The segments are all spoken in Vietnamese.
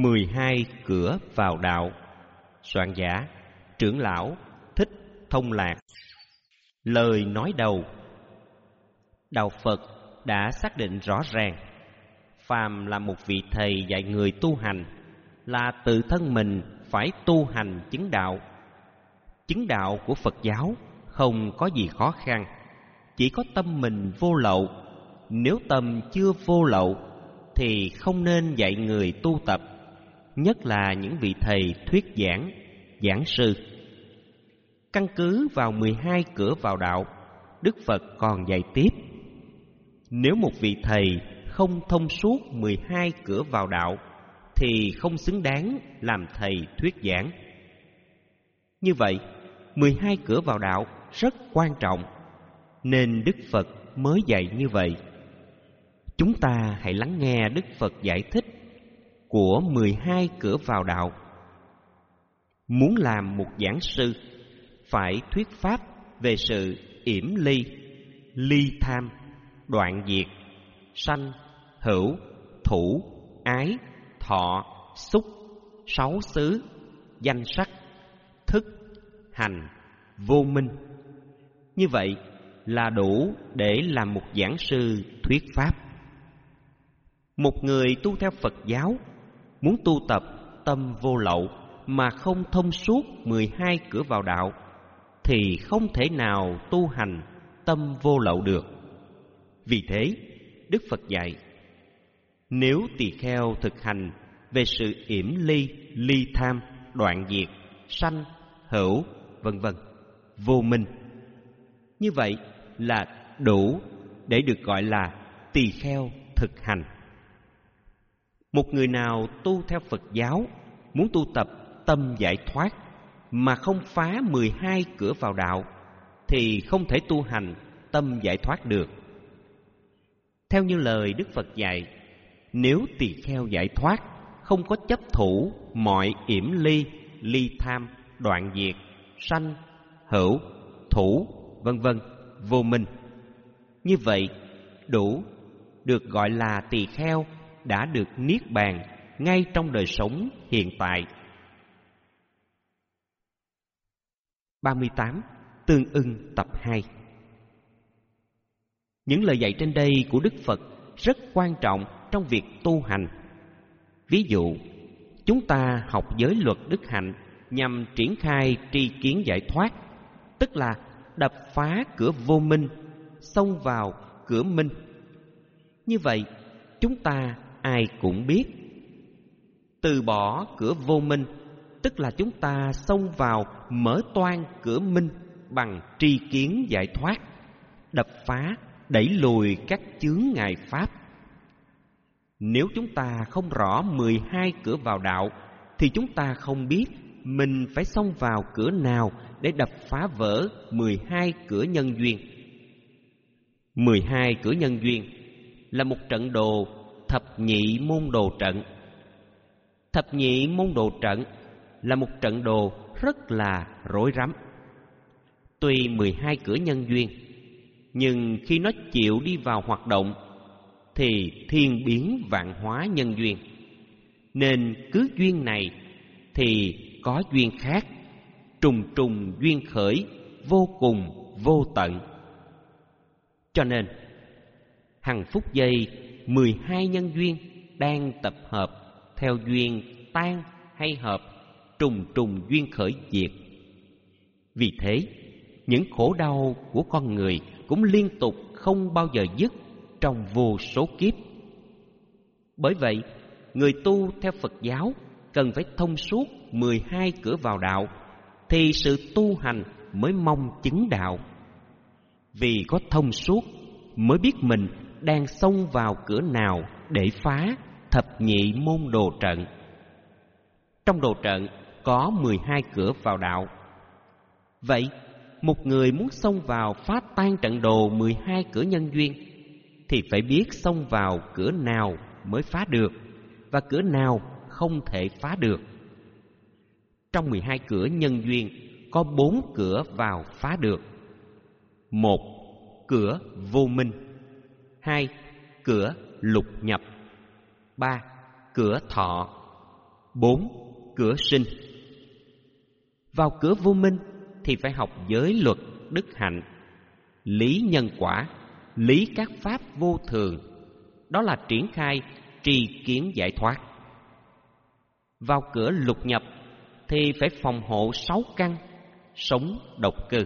12 cửa vào đạo. Soạn giả Trưởng lão Thích Thông Lạc. Lời nói đầu. Đạo Phật đã xác định rõ ràng, phàm là một vị thầy dạy người tu hành là tự thân mình phải tu hành chứng đạo. Chứng đạo của Phật giáo không có gì khó khăn, chỉ có tâm mình vô lậu. Nếu tâm chưa vô lậu thì không nên dạy người tu tập, nhất là những vị thầy thuyết giảng, giảng sư. Căn cứ vào 12 cửa vào đạo, Đức Phật còn dạy tiếp: nếu một vị thầy không thông suốt 12 cửa vào đạo thì không xứng đáng làm thầy thuyết giảng. Như vậy, 12 cửa vào đạo rất quan trọng, nên Đức Phật mới dạy như vậy. Chúng ta hãy lắng nghe Đức Phật giải thích của 12 cửa vào đạo. Muốn làm một giảng sư, phải thuyết pháp về sự yểm ly, ly tham, đoạn diệt, sanh, hữu, thủ, ái, thọ, xúc, sáu xứ, danh sắc, thức, hành, vô minh. Như vậy là đủ để làm một giảng sư thuyết pháp. Một người tu theo Phật giáo muốn tu tập tâm vô lậu mà không thông suốt 12 cửa vào đạo thì không thể nào tu hành tâm vô lậu được. Vì thế, Đức Phật dạy: nếu tỳ kheo thực hành về sự yểm ly, ly tham, đoạn diệt, sanh, hữu, vân vân, vô minh, như vậy là đủ để được gọi là tỳ kheo thực hành. Một người nào tu theo Phật giáo muốn tu tập tâm giải thoát mà không phá 12 cửa vào đạo thì không thể tu hành tâm giải thoát được. Theo như lời Đức Phật dạy, nếu tỳ kheo giải thoát, không có chấp thủ mọi yểm ly, ly tham, đoạn diệt, sanh, hữu, thủ, vân vân, vô minh, như vậy đủ được gọi là tỳ kheo đã được niết bàn ngay trong đời sống hiện tại. 38. Tương ưng tập 2. Những lời dạy trên đây của Đức Phật rất quan trọng trong việc tu hành. Ví dụ, chúng ta học giới luật đức hạnh nhằm triển khai tri kiến giải thoát, tức là đập phá cửa vô minh, xông vào cửa minh. Như vậy, chúng ta ai cũng biết, từ bỏ cửa vô minh, tức là chúng ta xông vào mở toang cửa minh bằng tri kiến giải thoát, đập phá, đẩy lùi các chướng ngại pháp. Nếu chúng ta không rõ 12 cửa vào đạo thì chúng ta không biết mình phải xông vào cửa nào để đập phá vỡ 12 cửa nhân duyên. 12 cửa nhân duyên là một trận đồ thập nhị môn đồ trận. Thập nhị môn đồ trận là một trận đồ rất là rối rắm. Tuy 12 cửa nhân duyên, nhưng khi nó chịu đi vào hoạt động thì thiên biến vạn hóa nhân duyên. Nên cứ duyên này thì có duyên khác, trùng trùng duyên khởi, vô cùng vô tận. Cho nên hằng phút giây 12 nhân duyên đang tập hợp theo duyên tan hay hợp, trùng trùng duyên khởi diệt. Vì thế, những khổ đau của con người cũng liên tục không bao giờ dứt trong vô số kiếp. Bởi vậy, người tu theo Phật giáo cần phải thông suốt 12 cửa vào đạo thì sự tu hành mới mong chứng đạo. Vì có thông suốt mới biết mình đang xông vào cửa nào để phá thập nhị môn đồ trận. Trong đồ trận có 12 cửa vào đạo. Vậy, một người muốn xông vào phá tan trận đồ 12 cửa nhân duyên thì phải biết xông vào cửa nào mới phá được và cửa nào không thể phá được. Trong 12 cửa nhân duyên có 4 cửa vào phá được. 1. Cửa vô minh. 2. Cửa lục nhập. 3. Cửa thọ. 4. Cửa sinh. Vào cửa vô minh thì phải học giới luật đức hạnh, lý nhân quả, lý các pháp vô thường. Đó là triển khai tri kiến giải thoát. Vào cửa lục nhập thì phải phòng hộ 6 căn, sống độc cư.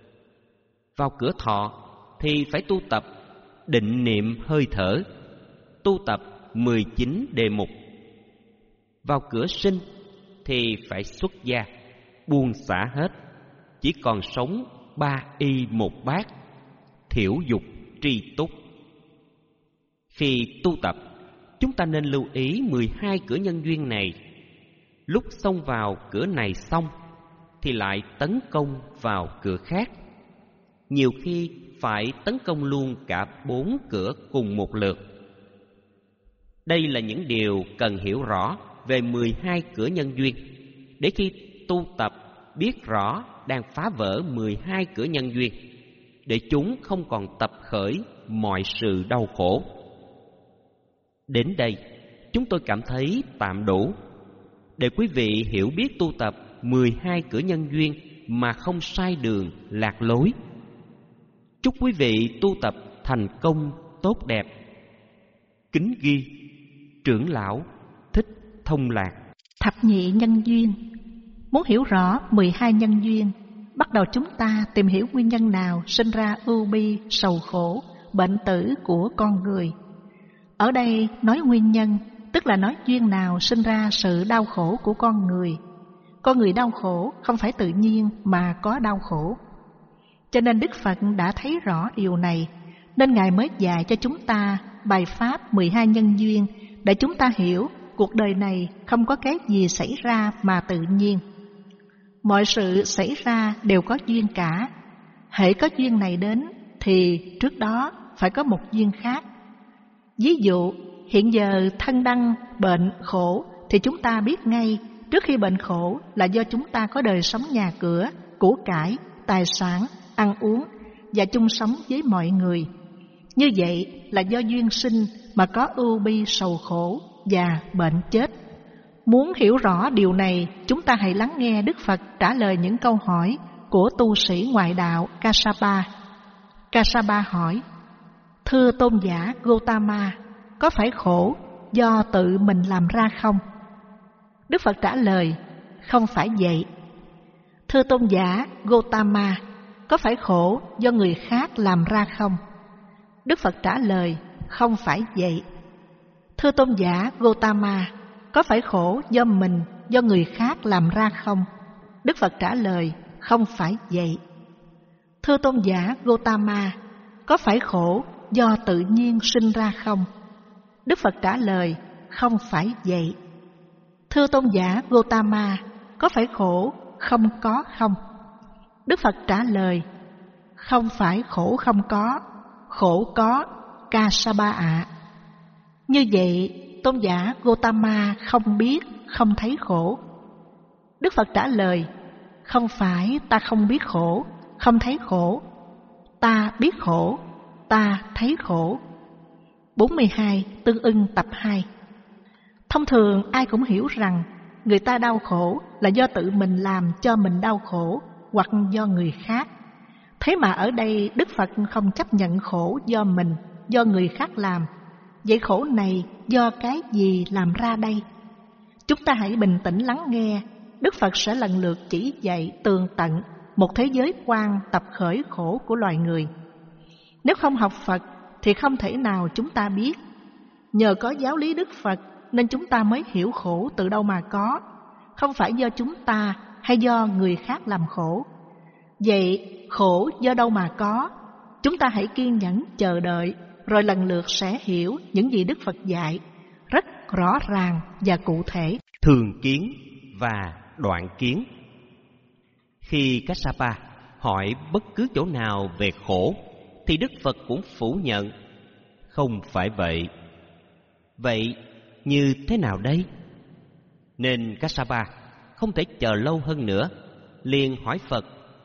Vào cửa thọ thì phải tu tập định niệm hơi thở, tu tập 19 đề mục. Vào cửa sinh thì phải xuất gia, buông xả hết, chỉ còn sống 3 y 1 bát, thiểu dục tri túc. Khi tu tập, chúng ta nên lưu ý 12 cửa nhân duyên này. Lúc xông vào cửa này xong thì lại tấn công vào cửa khác. Nhiều khi phải tấn công luôn cả 4 cửa cùng một lượt. Đây là những điều cần hiểu rõ về 12 cửa nhân duyên, để khi tu tập biết rõ đang phá vỡ 12 cửa nhân duyên, để chúng không còn tập khởi mọi sự đau khổ. Đến đây, chúng tôi cảm thấy tạm đủ để quý vị hiểu biết tu tập 12 cửa nhân duyên mà không sai đường lạc lối. Chúc quý vị tu tập thành công tốt đẹp. Kính ghi trưởng lão Thích Thông Lạc. Thập nhị nhân duyên. Muốn hiểu rõ 12 nhân duyên, bắt đầu chúng ta tìm hiểu nguyên nhân nào sinh ra ưu bi, sầu khổ, bệnh tử của con người. Ở đây nói nguyên nhân, tức là nói duyên nào sinh ra sự đau khổ của con người. Con người đau khổ không phải tự nhiên mà có đau khổ. Cho nên Đức Phật đã thấy rõ điều này, nên Ngài mới dạy cho chúng ta bài pháp 12 nhân duyên, để chúng ta hiểu cuộc đời này không có cái gì xảy ra mà tự nhiên. Mọi sự xảy ra đều có duyên cả. Hễ có duyên này đến thì trước đó phải có một duyên khác. Ví dụ, hiện giờ thân đăng bệnh khổ thì chúng ta biết ngay trước khi bệnh khổ là do chúng ta có đời sống nhà cửa, của cải, tài sản, ăn uống và chung sống với mọi người. Như vậy là do duyên sinh mà có ưu bi sầu khổ và bệnh chết. Muốn hiểu rõ điều này, chúng ta hãy lắng nghe Đức Phật trả lời những câu hỏi của tu sĩ ngoại đạo Kassapa. Kassapa hỏi: Thưa tôn giả Gotama, có phải khổ do tự mình làm ra không? Đức Phật trả lời: Không phải vậy. Thưa tôn giả Gotama, có phải khổ do người khác làm ra không? Đức Phật trả lời: Không phải vậy. Thưa tôn giả Gotama, có phải khổ do mình, do người khác làm ra không? Đức Phật trả lời: Không phải vậy. Thưa tôn giả Gotama, có phải khổ do tự nhiên sinh ra không? Đức Phật trả lời: Không phải vậy. Thưa tôn giả Gotama, có phải khổ không có không? Đức Phật trả lời: Không phải khổ không có, khổ có, Kassapa ạ. Như vậy, tôn giả Gotama không biết, không thấy khổ. Đức Phật trả lời: Không phải ta không biết khổ, không thấy khổ. Ta biết khổ, ta thấy khổ. 42. Tương ưng tập 2. Thông thường ai cũng hiểu rằng người ta đau khổ là do tự mình làm cho mình đau khổ, hoặc do người khác. Thế mà ở đây Đức Phật không chấp nhận khổ do mình, do người khác làm. Vậy khổ này do cái gì làm ra đây? Chúng ta hãy bình tĩnh lắng nghe. Đức Phật sẽ lần lượt chỉ dạy tường tận một thế giới quan tập khởi khổ của loài người. Nếu không học Phật thì không thể nào chúng ta biết. Nhờ có giáo lý Đức Phật nên chúng ta mới hiểu khổ từ đâu mà có, không phải do chúng ta hay do người khác làm khổ. Vậy khổ do đâu mà có? Chúng ta hãy kiên nhẫn chờ đợi, rồi lần lượt sẽ hiểu những gì Đức Phật dạy rất rõ ràng và cụ thể. Thường kiến và đoạn kiến. Khi Kassapa hỏi bất cứ chỗ nào về khổ thì Đức Phật cũng phủ nhận: Không phải vậy. Vậy như thế nào đây? Nên Kassapa không thể chờ lâu hơn nữa, liền hỏi Phật: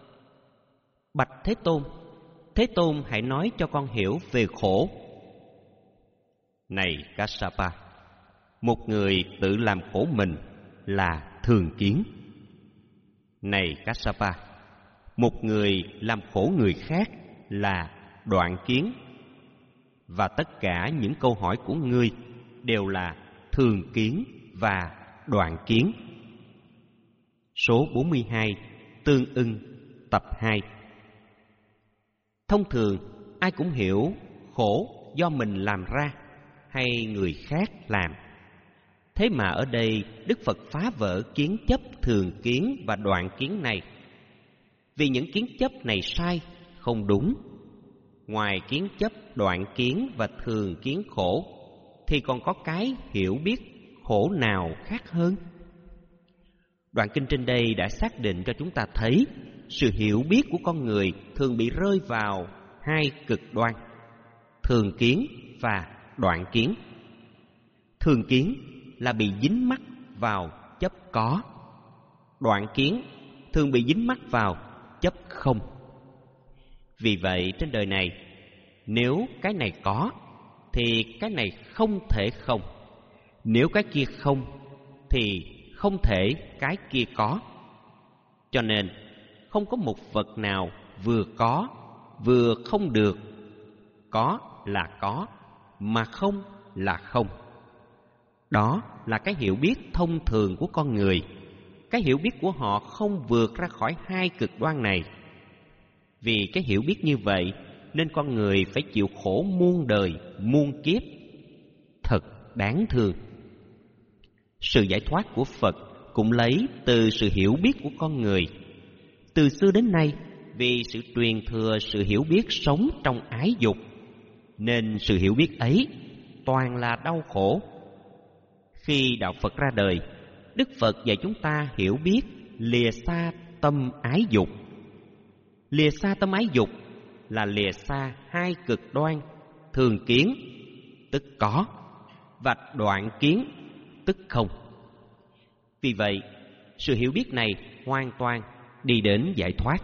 Bạch Thế Tôn, Thế Tôn hãy nói cho con hiểu về khổ. Này Kassapa, một người tự làm khổ mình là thường kiến. Này Kassapa, một người làm khổ người khác là đoạn kiến, và tất cả những câu hỏi của ngươi đều là thường kiến và đoạn kiến. Số 42, tương ưng, tập 2. Thông thường, ai cũng hiểu khổ do mình làm ra hay người khác làm. Thế mà ở đây, Đức Phật phá vỡ kiến chấp thường kiến và đoạn kiến này. Vì những kiến chấp này sai, không đúng. Ngoài kiến chấp, đoạn kiến và thường kiến khổ, thì còn có cái hiểu biết khổ nào khác hơn? Đoạn kinh trên đây đã xác định cho chúng ta thấy sự hiểu biết của con người thường bị rơi vào hai cực đoan: thường kiến và đoạn kiến. Thường kiến là bị dính mắc vào chấp có. Đoạn kiến thường bị dính mắc vào chấp không. Vì vậy trên đời này, nếu cái này có thì cái này không thể không. Nếu cái kia không thì không thể cái kia có. Cho nên không có một vật nào vừa có vừa không được. Có là có, mà không là không. Đó là cái hiểu biết thông thường của con người. Cái hiểu biết của họ không vượt ra khỏi hai cực đoan này. Vì cái hiểu biết như vậy nên con người phải chịu khổ muôn đời, muôn kiếp. Thật đáng thương. Sự giải thoát của Phật cũng lấy từ sự hiểu biết của con người. Từ xưa đến nay, vì sự truyền thừa sự hiểu biết sống trong ái dục, nên sự hiểu biết ấy toàn là đau khổ. Khi Đạo Phật ra đời, Đức Phật dạy chúng ta hiểu biết lìa xa tâm ái dục. Lìa xa tâm ái dục là lìa xa hai cực đoan: thường kiến, tức có, và đoạn kiến, tức không. Vì vậy, sự hiểu biết này hoàn toàn đi đến giải thoát.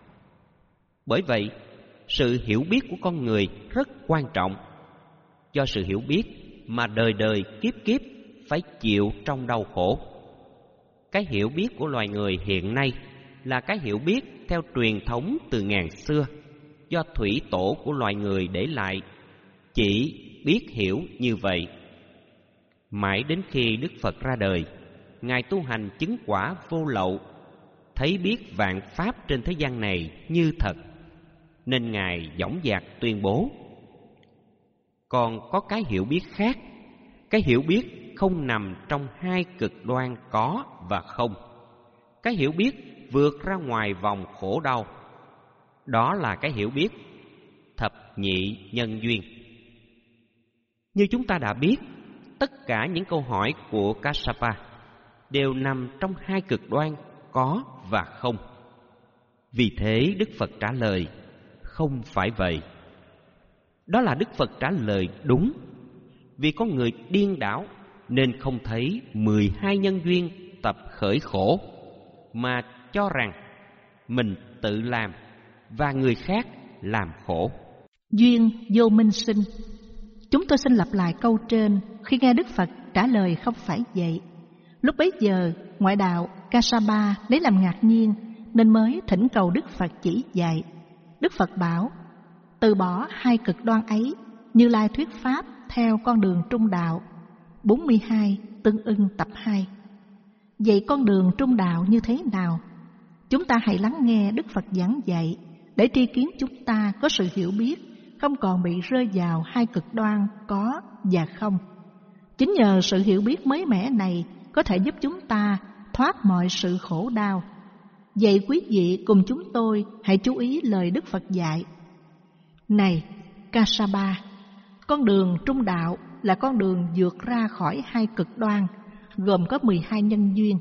Bởi vậy, sự hiểu biết của con người rất quan trọng. Do sự hiểu biết mà đời đời kiếp kiếp phải chịu trong đau khổ. Cái hiểu biết của loài người hiện nay là cái hiểu biết theo truyền thống từ ngàn xưa, do thủy tổ của loài người để lại, chỉ biết hiểu như vậy. Mãi đến khi Đức Phật ra đời, Ngài tu hành chứng quả vô lậu, thấy biết vạn pháp trên thế gian này như thật, nên Ngài dõng dạc tuyên bố: còn có cái hiểu biết khác, cái hiểu biết không nằm trong hai cực đoan có và không. Cái hiểu biết vượt ra ngoài vòng khổ đau. Đó là cái hiểu biết thập nhị nhân duyên. Như chúng ta đã biết, tất cả những câu hỏi của Kassapa đều nằm trong hai cực đoan có và không. Vì thế Đức Phật trả lời: không phải vậy. Đó là Đức Phật trả lời đúng. Vì con người điên đảo nên không thấy 12 nhân duyên tập khởi khổ, mà cho rằng mình tự làm và người khác làm khổ. Duyên vô minh sinh. Chúng tôi xin lặp lại câu trên khi nghe Đức Phật trả lời không phải vậy. Lúc bấy giờ, ngoại đạo Kassapa lấy làm ngạc nhiên nên mới thỉnh cầu Đức Phật chỉ dạy. Đức Phật bảo: từ bỏ hai cực đoan ấy, Như Lai thuyết pháp theo con đường trung đạo. 42 Tương ưng tập 2. Vậy con đường trung đạo như thế nào? Chúng ta hãy lắng nghe Đức Phật giảng dạy để tri kiến chúng ta có sự hiểu biết, không còn bị rơi vào hai cực đoan có và không. Chính nhờ sự hiểu biết mới mẻ này có thể giúp chúng ta thoát mọi sự khổ đau. Vậy quý vị cùng chúng tôi hãy chú ý lời Đức Phật dạy. Này Kassapa, con đường trung đạo là con đường vượt ra khỏi hai cực đoan, gồm có 12 nhân duyên.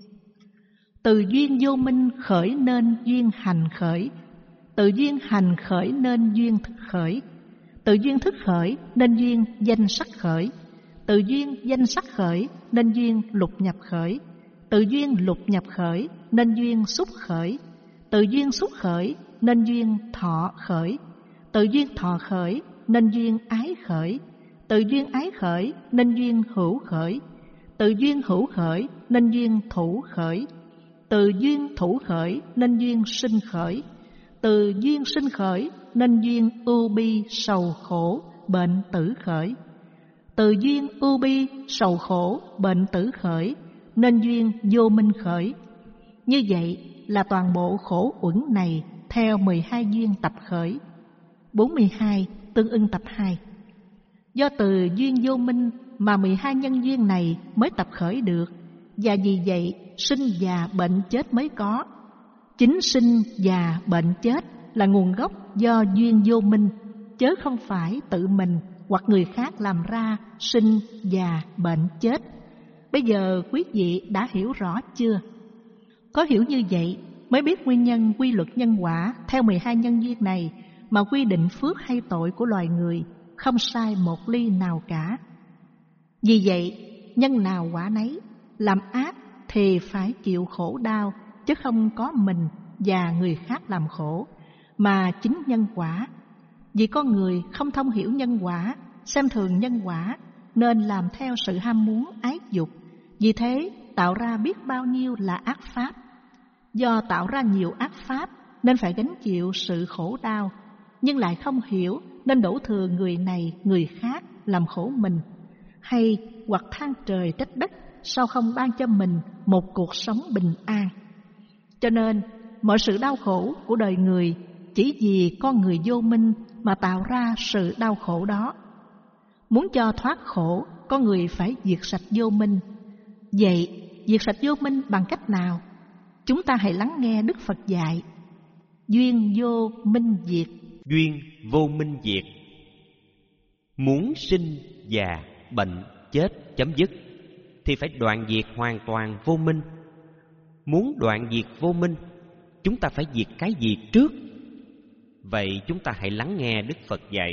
Từ duyên vô minh khởi nên duyên hành khởi, từ duyên hành khởi nên duyên thức khởi, từ duyên thức khởi nên duyên danh sắc khởi, từ duyên danh sắc khởi nên duyên lục nhập khởi, từ duyên lục nhập khởi nên duyên xúc khởi, từ duyên xúc khởi nên duyên thọ khởi, từ duyên thọ khởi nên duyên ái khởi, từ duyên ái khởi nên duyên hữu khởi, Từ duyên hữu khởi nên duyên thủ khởi. Từ duyên thủ khởi nên duyên sinh khởi. Từ duyên sinh khởi nên duyên ưu bi sầu khổ bệnh tử khởi. Từ duyên ưu bi sầu khổ bệnh tử khởi nên duyên vô minh khởi. Như vậy là toàn bộ khổ uẩn này theo 12 duyên tập khởi. 42 tương ưng tập 2. Do từ duyên vô minh mà 12 nhân duyên này mới tập khởi được, và vì vậy sinh già bệnh chết mới có. Chính sinh già bệnh chết là nguồn gốc do duyên vô minh, chớ không phải tự mình hoặc người khác làm ra sinh già bệnh chết. Bây giờ quý vị đã hiểu rõ chưa? Có hiểu như vậy mới biết nguyên nhân quy luật nhân quả theo 12 nhân duyên này mà quy định phước hay tội của loài người không sai một ly nào cả. Vì vậy, nhân nào quả nấy, làm ác thì phải chịu khổ đau, chứ không có mình và người khác làm khổ, mà chính nhân quả. Vì con người không thông hiểu nhân quả, xem thường nhân quả, nên làm theo sự ham muốn ái dục. Vì thế tạo ra biết bao nhiêu là ác pháp. Do tạo ra nhiều ác pháp nên phải gánh chịu sự khổ đau, nhưng lại không hiểu nên đổ thừa người này người khác làm khổ mình, hay hoặc than trời trách đất sao không ban cho mình một cuộc sống bình an. Cho nên mọi sự đau khổ của đời người chỉ vì con người vô minh mà tạo ra sự đau khổ đó. Muốn cho thoát khổ, con người phải diệt sạch vô minh. Vậy diệt sạch vô minh bằng cách nào? Chúng ta hãy lắng nghe Đức Phật dạy. Duyên vô minh diệt. Duyên vô minh diệt. Muốn sinh già bệnh chết chấm dứt thì phải đoạn diệt hoàn toàn vô minh. Muốn đoạn diệt vô minh, chúng ta phải diệt cái gì trước? Vậy chúng ta hãy lắng nghe Đức Phật dạy.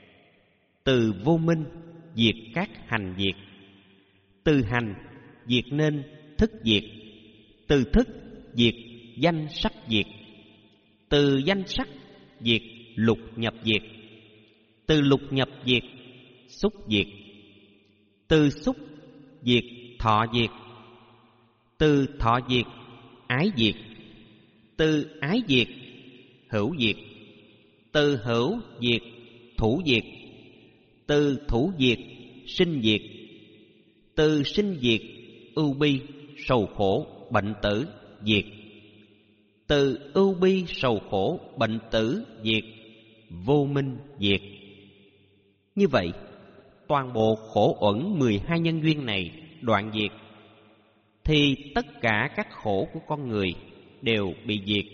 Từ vô minh diệt các hành diệt. Từ hành diệt nên thức diệt. Từ thức diệt danh sắc diệt. Từ danh sắc diệt lục nhập diệt. Từ lục nhập diệt xúc diệt. Từ xúc diệt thọ diệt. Từ thọ diệt ái diệt. Từ ái diệt hữu diệt. Từ hữu diệt thủ diệt. Từ thủ diệt sinh diệt. Từ sinh diệt ưu bi sầu khổ bệnh tử diệt. Từ ưu bi sầu khổ bệnh tử diệt vô minh diệt. Như vậy toàn bộ khổ uẩn 12 nhân duyên này đoạn diệt, thì tất cả các khổ của con người đều bị diệt.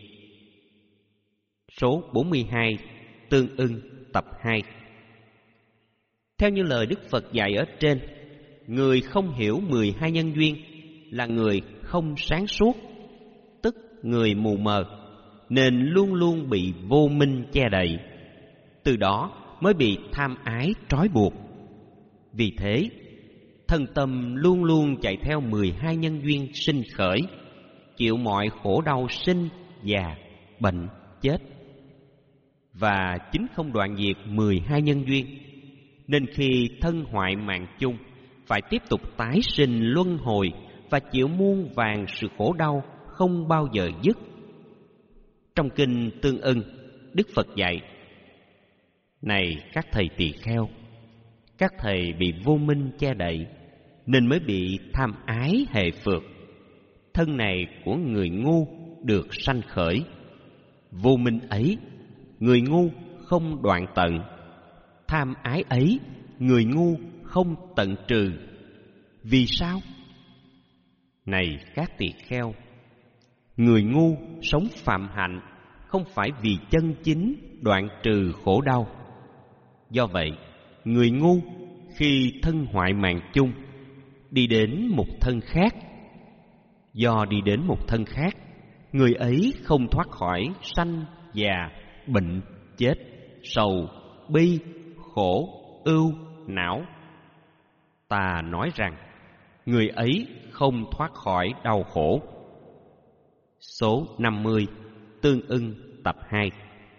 Số 42 tương ưng tập 2. Theo như lời Đức Phật dạy ở trên, người không hiểu 12 nhân duyên là người không sáng suốt, tức người mù mờ, nên luôn luôn bị vô minh che đậy. Từ đó mới bị tham ái trói buộc. Vì thế, thân tâm luôn luôn chạy theo 12 nhân duyên sinh khởi, chịu mọi khổ đau sinh, già, bệnh, chết. Và chính không đoạn diệt 12 nhân duyên, nên khi thân hoại mạng chung, phải tiếp tục tái sinh luân hồi và chịu muôn vàn sự khổ đau không bao giờ dứt. Trong kinh Tương Ưng, Đức Phật dạy: này các thầy tỳ kheo, các thầy bị vô minh che đậy nên mới bị tham ái hệ phược. Thân này của người ngu được sanh khởi. Vô minh ấy người ngu không đoạn tận. Tham ái ấy người ngu không tận trừ. Vì sao? Này các tỳ kheo, người ngu sống phạm hạnh không phải vì chân chính đoạn trừ khổ đau. Do vậy, người ngu khi thân hoại mạng chung đi đến một thân khác. Do đi đến một thân khác, người ấy không thoát khỏi sanh, già, bệnh, chết, sầu, bi, khổ, ưu, não. Ta nói rằng người ấy không thoát khỏi đau khổ. Số 50 tương ưng tập 2.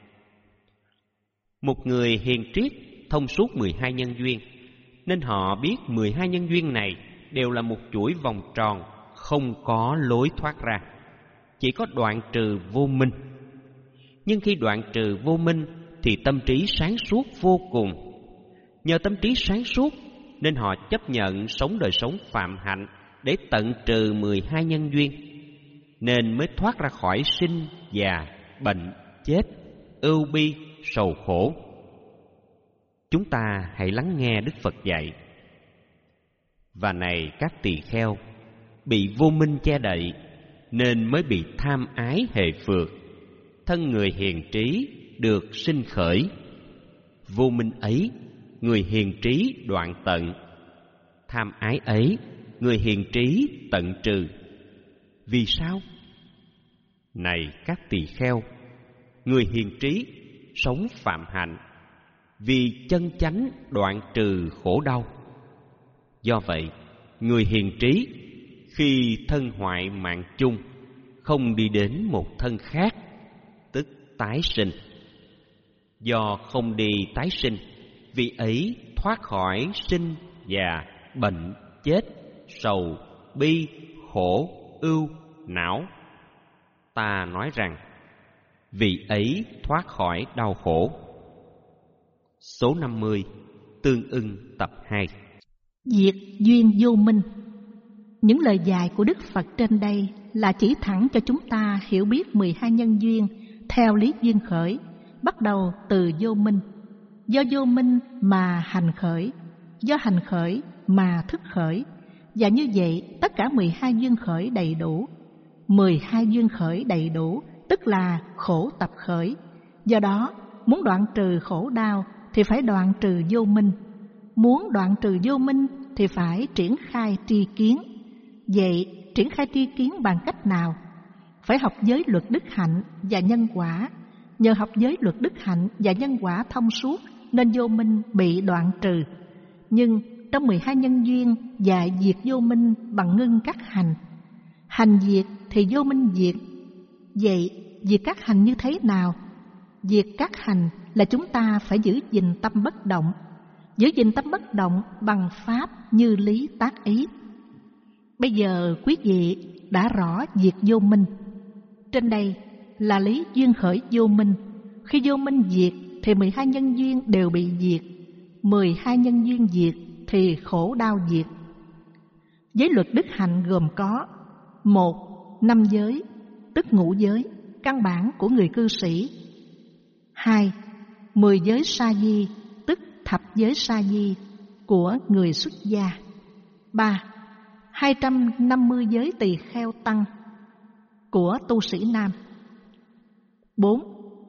Một người hiền triết thông suốt 12 nhân duyên, nên họ biết 12 nhân duyên này đều là một chuỗi vòng tròn, không có lối thoát ra, chỉ có đoạn trừ vô minh. Nhưng khi đoạn trừ vô minh thì tâm trí sáng suốt vô cùng. Nhờ tâm trí sáng suốt nên họ chấp nhận sống đời sống phạm hạnh để tận trừ 12 nhân duyên, nên mới thoát ra khỏi sinh, già, bệnh, chết, ưu bi, sầu khổ. Chúng ta hãy lắng nghe Đức Phật dạy. Và này các tỳ kheo, bị vô minh che đậy nên mới bị tham ái hệ phược. Thân người hiền trí được sinh khởi. Vô minh ấy, người hiền trí đoạn tận. Tham ái ấy, người hiền trí tận trừ. Vì sao? Này các tỳ kheo, người hiền trí sống phạm hạnh, vì chân chánh đoạn trừ khổ đau. Do vậy, người hiền trí khi thân hoại mạng chung, không đi đến một thân khác, tức tái sinh. Do không đi tái sinh, vị ấy thoát khỏi sinh, già, bệnh, chết, sầu, bi, khổ, ưu, não. Ta nói rằng, vị ấy thoát khỏi đau khổ. Số 50, tương ưng tập 2. Diệt duyên vô minh. Những lời dạy của Đức Phật trên đây là chỉ thẳng cho chúng ta hiểu biết 12 nhân duyên theo lý duyên khởi, bắt đầu từ vô minh. Do vô minh mà hành khởi, do hành khởi mà thức khởi. Và như vậy, tất cả 12 duyên khởi đầy đủ. 12 duyên khởi đầy đủ, tức là khổ tập khởi. Do đó, muốn đoạn trừ khổ đau thì phải đoạn trừ vô minh. Muốn đoạn trừ vô minh thì phải triển khai tri kiến. Vậy, triển khai tri kiến bằng cách nào? Phải học giới luật đức hạnh và nhân quả. Nhờ học giới luật đức hạnh và nhân quả thông suốt nên vô minh bị đoạn trừ. Nhưng trong 12 nhân duyên dạy diệt vô minh bằng ngưng các hành. Hành diệt thì vô minh diệt. Vậy diệt các hành như thế nào? Diệt các hành là chúng ta phải giữ gìn tâm bất động. Giữ gìn tâm bất động bằng pháp như lý tác ý. Bây giờ quý vị đã rõ diệt vô minh. Trên đây là lý duyên khởi vô minh. Khi vô minh diệt thì 12 nhân duyên đều bị diệt. 12 nhân duyên diệt thì khổ đau diệt. Giới luật đức hạnh gồm có: 1. 5 giới, tức ngũ giới, căn bản của người cư sĩ. 2. 10 giới sa di, tức thập giới sa di của người xuất gia. 3. 250 giới tỳ kheo tăng của tu sĩ nam. 4.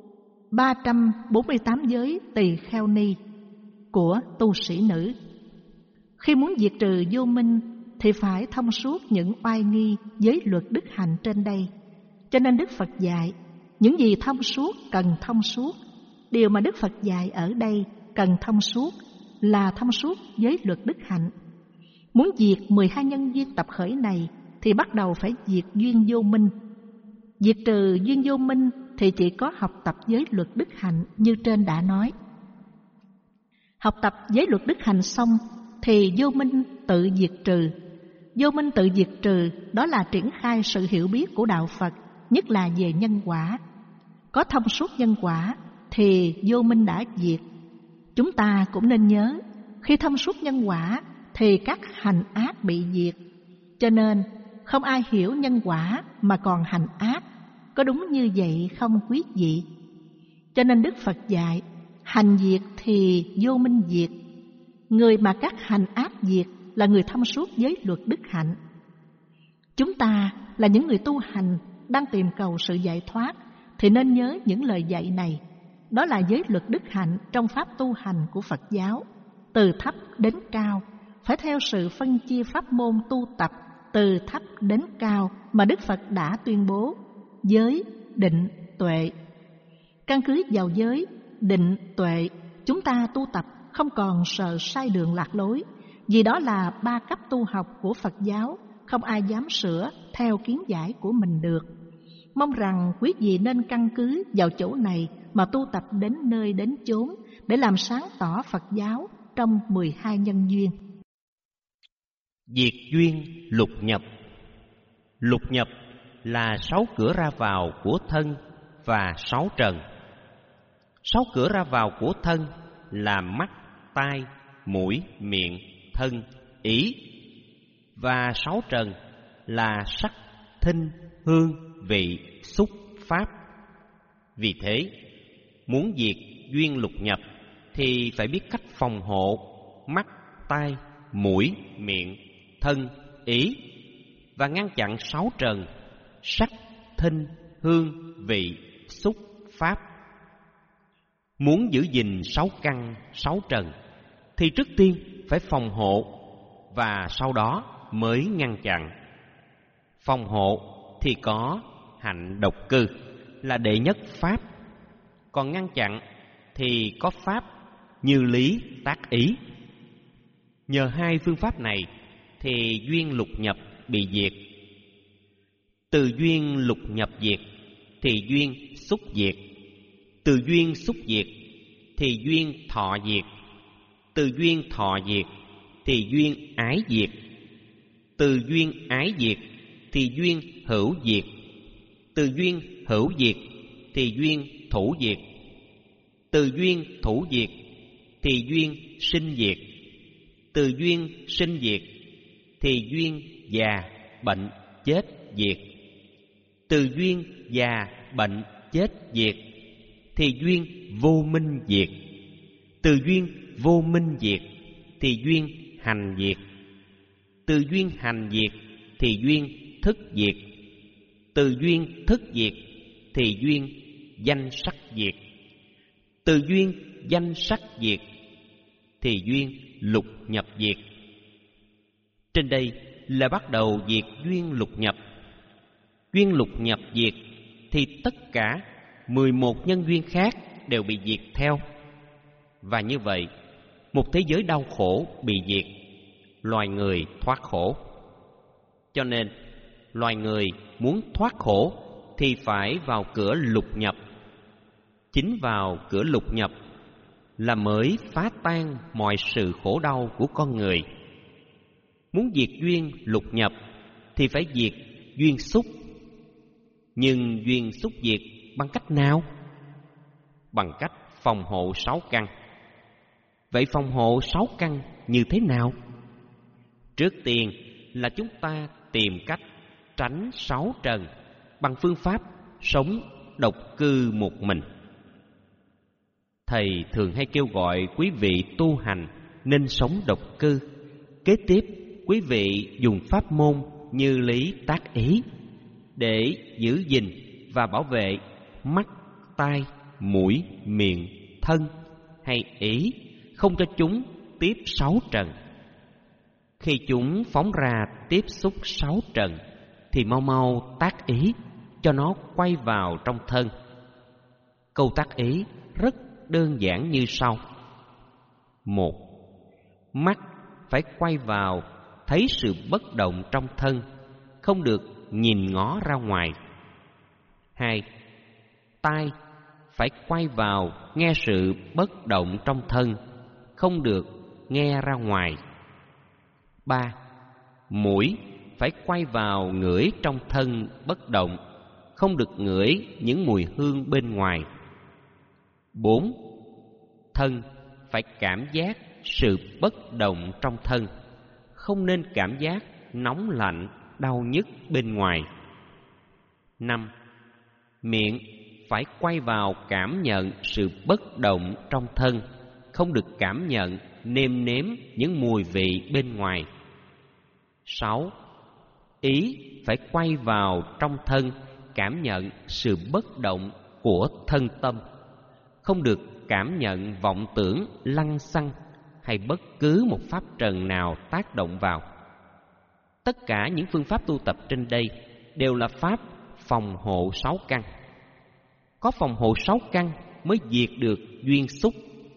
348 giới tỳ kheo ni của tu sĩ nữ. Khi muốn diệt trừ vô minh thì phải thông suốt những oai nghi giới luật đức hạnh trên đây. Cho nên Đức Phật dạy những gì thông suốt cần thông suốt. Điều mà Đức Phật dạy ở đây cần thông suốt là thông suốt giới luật đức hạnh. Muốn diệt 12 nhân duyên tập khởi này thì bắt đầu phải diệt duyên vô minh. Diệt trừ duyên vô minh thì chỉ có học tập giới luật đức hạnh như trên đã nói. Học tập giới luật đức hạnh xong thì vô minh tự diệt trừ. Vô minh tự diệt trừ đó là triển khai sự hiểu biết của đạo Phật, nhất là về nhân quả. Có thông suốt nhân quả thì vô minh đã diệt. Chúng ta cũng nên nhớ, khi thông suốt nhân quả thì các hành ác bị diệt. Cho nên không ai hiểu nhân quả mà còn hành ác. Có đúng như vậy không quý vị? Cho nên Đức Phật dạy, hành diệt thì vô minh diệt. Người mà các hành ác diệt là người thông suốt giới luật đức hạnh. Chúng ta là những người tu hành đang tìm cầu sự giải thoát thì nên nhớ những lời dạy này. Đó là giới luật đức hạnh trong pháp tu hành của Phật giáo. Từ thấp đến cao, phải theo sự phân chia pháp môn tu tập từ thấp đến cao mà Đức Phật đã tuyên bố: giới, định, tuệ. Căn cứ vào giới, định, tuệ, chúng ta tu tập không còn sợ sai đường lạc lối, vì đó là 3 cấp tu học của Phật giáo, không ai dám sửa theo kiến giải của mình được. Mong rằng quý vị nên căn cứ vào chỗ này mà tu tập đến nơi đến chốn để làm sáng tỏ Phật giáo trong 12 nhân duyên. Diệt duyên lục nhập. Lục nhập là 6 cửa ra vào của thân và 6 trần. 6 cửa ra vào của thân là mắt, tai, mũi, miệng, thân, ý. Và 6 trần là sắc, thinh, hương, vị, xúc, pháp. Vì thế, muốn diệt duyên lục nhập thì phải biết cách phòng hộ mắt, tai, mũi, miệng, thân, ý và ngăn chặn 6 trần sắc, thinh, hương, vị, xúc, pháp. Muốn giữ gìn 6 căn, 6 trần thì trước tiên phải phòng hộ và sau đó mới ngăn chặn. Phòng hộ thì có hạnh độc cư là đệ nhất pháp, còn ngăn chặn thì có pháp như lý tác ý. Nhờ 2 phương pháp này thì duyên lục nhập bị diệt. Từ duyên lục nhập diệt thì duyên xúc diệt. Từ duyên xúc diệt thì duyên thọ diệt. Từ duyên thọ diệt thì duyên ái diệt. Từ duyên ái diệt thì duyên hữu diệt. Từ duyên hữu diệt thì duyên thủ diệt. Từ duyên thủ diệt thì duyên sinh diệt. Từ duyên sinh diệt thì duyên già, bệnh, chết, diệt. Từ duyên già, bệnh, chết, diệt thì duyên vô minh diệt. Từ duyên vô minh diệt thì duyên hành diệt. Từ duyên hành diệt thì duyên thức diệt. Từ duyên thức diệt thì duyên danh sắc diệt. Từ duyên danh sắc diệt thì duyên lục nhập diệt. Trên đây là bắt đầu diệt duyên lục nhập. Duyên lục nhập diệt thì tất cả 11 nhân duyên khác đều bị diệt theo. Và như vậy, một thế giới đau khổ bị diệt, loài người thoát khổ. Cho nên, loài người muốn thoát khổ thì phải vào cửa lục nhập. Chính vào cửa lục nhập là mới phá tan mọi sự khổ đau của con người. Muốn diệt duyên lục nhập thì phải diệt duyên xúc. Nhưng duyên xúc diệt bằng cách nào? Bằng cách phòng hộ 6 căn. Vậy phòng hộ 6 căn như thế nào? Trước tiên là chúng ta tìm cách tránh 6 trần bằng phương pháp sống độc cư một mình. Thầy thường hay kêu gọi quý vị tu hành nên sống độc cư. Kế tiếp, quý vị dùng pháp môn như lý tác ý để giữ gìn và bảo vệ mắt, tai, mũi, miệng, thân hay ý, không cho chúng tiếp 6 trần. Khi chúng phóng ra tiếp xúc 6 trần thì mau mau tác ý cho nó quay vào trong thân. Câu tác ý rất đơn giản như sau. 1. Mắt phải quay vào thấy sự bất động trong thân, không được nhìn ngó ra ngoài. 2. Tai phải quay vào nghe sự bất động trong thân, không được nghe ra ngoài. 3. Mũi phải quay vào ngửi trong thân bất động, không được ngửi những mùi hương bên ngoài. 4. Thân phải cảm giác sự bất động trong thân, không nên cảm giác nóng lạnh, đau nhức bên ngoài. 5. Miệng phải quay vào cảm nhận sự bất động trong thân, không được cảm nhận, nêm nếm những mùi vị bên ngoài. 6. Ý phải quay vào trong thân, cảm nhận sự bất động của thân tâm, không được cảm nhận vọng tưởng lăng xăng hay bất cứ một pháp trần nào tác động vào. Tất cả những phương pháp tu tập trên đây đều là pháp phòng hộ 6 căn. Có phòng hộ 6 căn mới diệt được duyên xúc.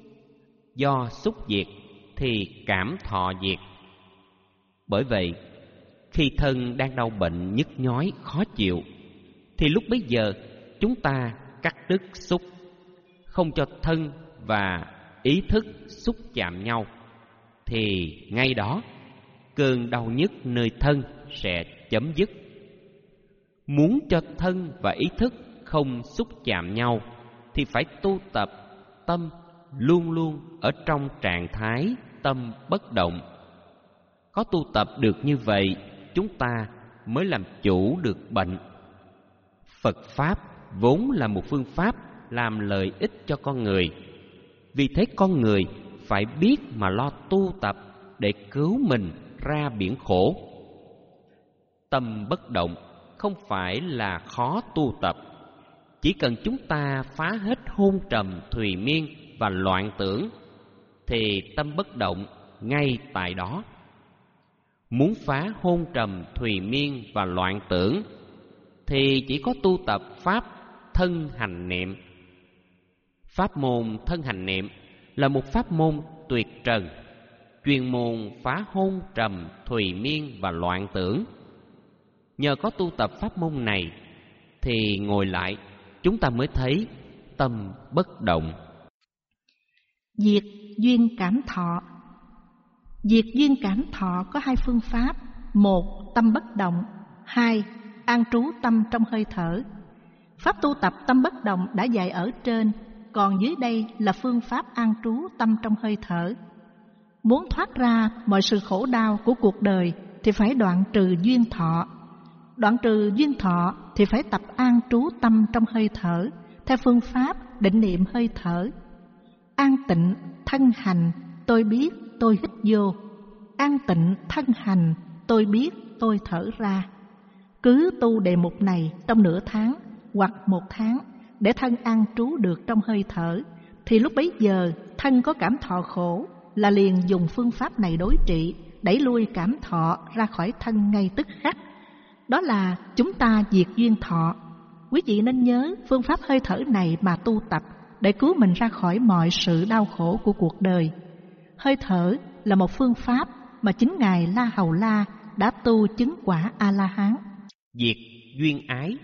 Do xúc diệt thì cảm thọ diệt. Bởi vậy, khi thân đang đau bệnh nhức nhói khó chịu thì lúc bấy giờ chúng ta cắt đứt xúc, không cho thân và ý thức xúc chạm nhau, thì ngay đó cơn đau nhức nơi thân sẽ chấm dứt. Muốn cho thân và ý thức không xúc chạm nhau thì phải tu tập tâm luôn luôn ở trong trạng thái tâm bất động. Có tu tập được như vậy, chúng ta mới làm chủ được bệnh. Phật Pháp vốn là một phương pháp làm lợi ích cho con người. Vì thế con người phải biết mà lo tu tập để cứu mình ra biển khổ. Tâm bất động không phải là khó tu tập. Chỉ cần chúng ta phá hết hôn trầm thùy miên và loạn tưởng thì tâm bất động ngay tại đó. Muốn phá hôn trầm thùy miên và loạn tưởng thì chỉ có tu tập pháp thân hành niệm. Pháp môn thân hành niệm là một pháp môn tuyệt trần, chuyên môn phá hôn trầm thùy miên và loạn tưởng. Nhờ có tu tập pháp môn này thì ngồi lại chúng ta mới thấy tâm bất động. Diệt duyên cảm thọ. Diệt duyên cảm thọ có hai phương pháp: một, tâm bất động; hai, an trú tâm trong hơi thở. Pháp tu tập tâm bất động đã dạy ở trên, còn dưới đây là phương pháp an trú tâm trong hơi thở. Muốn thoát ra mọi sự khổ đau của cuộc đời thì phải đoạn trừ duyên thọ. Đoạn trừ duyên thọ thì phải tập an trú tâm trong hơi thở theo phương pháp định niệm hơi thở. An tịnh thân hành, tôi biết tôi hít vô. An tịnh thân hành, tôi biết tôi thở ra. Cứ tu đề mục này trong nửa tháng hoặc 1 tháng để thân an trú được trong hơi thở, thì lúc bấy giờ thân có cảm thọ khổ là liền dùng phương pháp này đối trị, đẩy lui cảm thọ ra khỏi thân ngay tức khắc. Đó là chúng ta diệt duyên thọ. Quý vị nên nhớ phương pháp hơi thở này mà tu tập để cứu mình ra khỏi mọi sự đau khổ của cuộc đời. Hơi thở là một phương pháp mà chính Ngài La Hầu La đã tu chứng quả A-la-hán. Diệt duyên ái.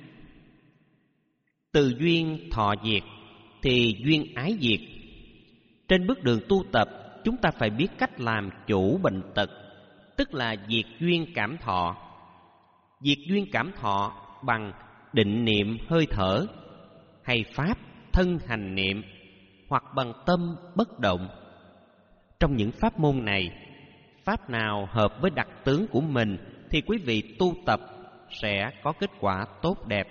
Từ duyên thọ diệt thì duyên ái diệt. Trên bước đường tu tập, chúng ta phải biết cách làm chủ bệnh tật, tức là diệt duyên cảm thọ. Diệt duyên cảm thọ bằng định niệm hơi thở, hay pháp thân hành niệm, hoặc bằng tâm bất động. Trong những pháp môn này, pháp nào hợp với đặc tướng của mình thì quý vị tu tập sẽ có kết quả tốt đẹp.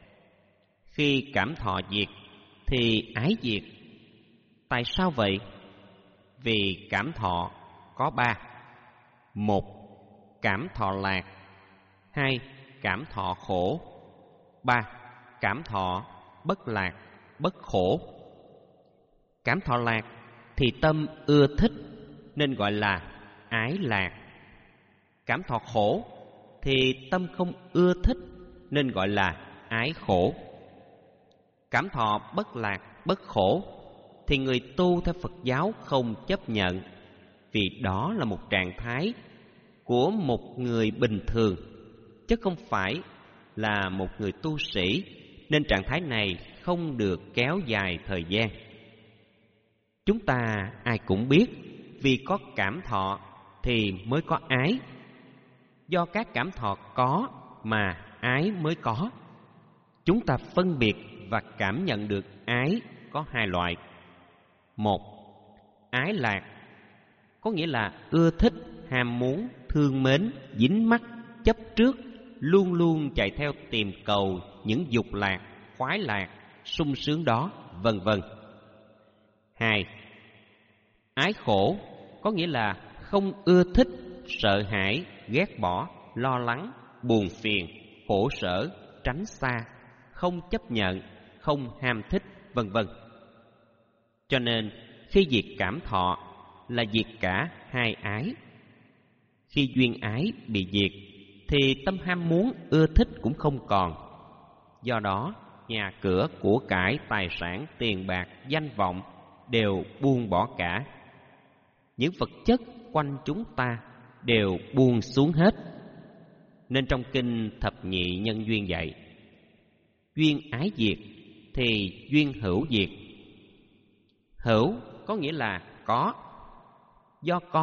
Khi cảm thọ diệt thì ái diệt. Tại sao vậy? Vì cảm thọ có 3: 1. Cảm thọ lạc; 2. Cảm thọ khổ; 3. Cảm thọ bất lạc, bất khổ. Cảm thọ lạc thì tâm ưa thích nên gọi là ái lạc. Cảm thọ khổ thì tâm không ưa thích nên gọi là ái khổ. Cảm thọ bất lạc, bất khổ thì người tu theo Phật giáo không chấp nhận, vì đó là một trạng thái của một người bình thường, chứ không phải là một người tu sĩ, nên trạng thái này không được kéo dài thời gian. Chúng ta ai cũng biết, vì có cảm thọ thì mới có ái. Do các cảm thọ có mà ái mới có. Chúng ta phân biệt và cảm nhận được ái có 2 loại. 1. Ái lạc, có nghĩa là ưa thích, ham muốn, thương mến, dính mắc, chấp trước, luôn luôn chạy theo tìm cầu những dục lạc, khoái lạc, sung sướng đó, vân vân. 2. Ái khổ, có nghĩa là không ưa thích, sợ hãi, ghét bỏ, lo lắng, buồn phiền, khổ sở, tránh xa, không chấp nhận, không ham thích, vân vân. Cho nên khi diệt cảm thọ là diệt cả 2 ái. Khi duyên ái bị diệt thì tâm ham muốn ưa thích cũng không còn. Do đó nhà cửa, của cải, tài sản, tiền bạc, danh vọng đều buông bỏ cả. Những vật chất quanh chúng ta đều buông xuống hết. Nên trong kinh Thập Nhị Nhân Duyên dạy, duyên ái diệt thì duyên hữu diệt. Hữu có nghĩa là có. Do có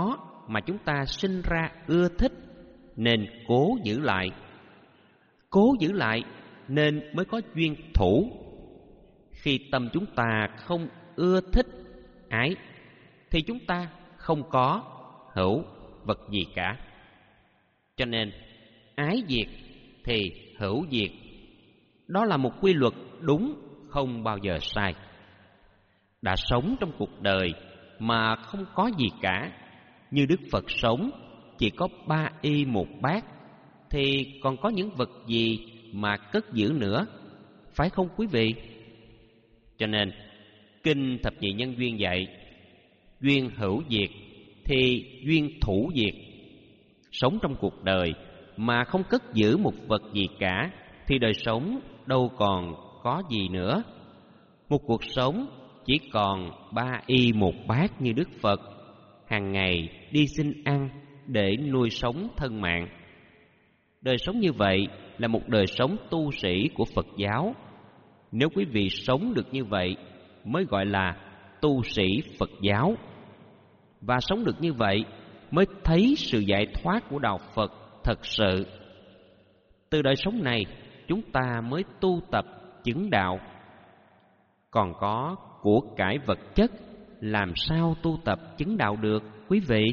mà chúng ta sinh ra ưa thích nên cố giữ lại. Cố giữ lại nên mới có duyên thủ. Khi tâm chúng ta không ưa thích ái thì chúng ta không có hữu vật gì cả. Cho nên ái diệt thì hữu diệt. Đó là một quy luật đúng, không bao giờ sai. Đã sống trong cuộc đời mà không có gì cả, như Đức Phật sống chỉ có 3 y 1 bát, thì còn có những vật gì mà cất giữ nữa, phải không quý vị? Cho nên Kinh Thập Nhị Nhân Duyên dạy, duyên hữu diệt thì duyên thủ diệt. Sống trong cuộc đời mà không cất giữ một vật gì cả thì đời sống đâu còn có gì nữa. Một cuộc sống chỉ còn 3 y 1 bát như Đức Phật, hàng ngày đi xin ăn để nuôi sống thân mạng. Đời sống như vậy là một đời sống tu sĩ của Phật giáo. Nếu quý vị sống được như vậy mới gọi là tu sĩ Phật giáo. Và sống được như vậy mới thấy sự giải thoát của đạo Phật thật sự. Từ đời sống này chúng ta mới tu tập chứng đạo. Còn có của cải vật chất, làm sao tu tập chứng đạo được quý vị?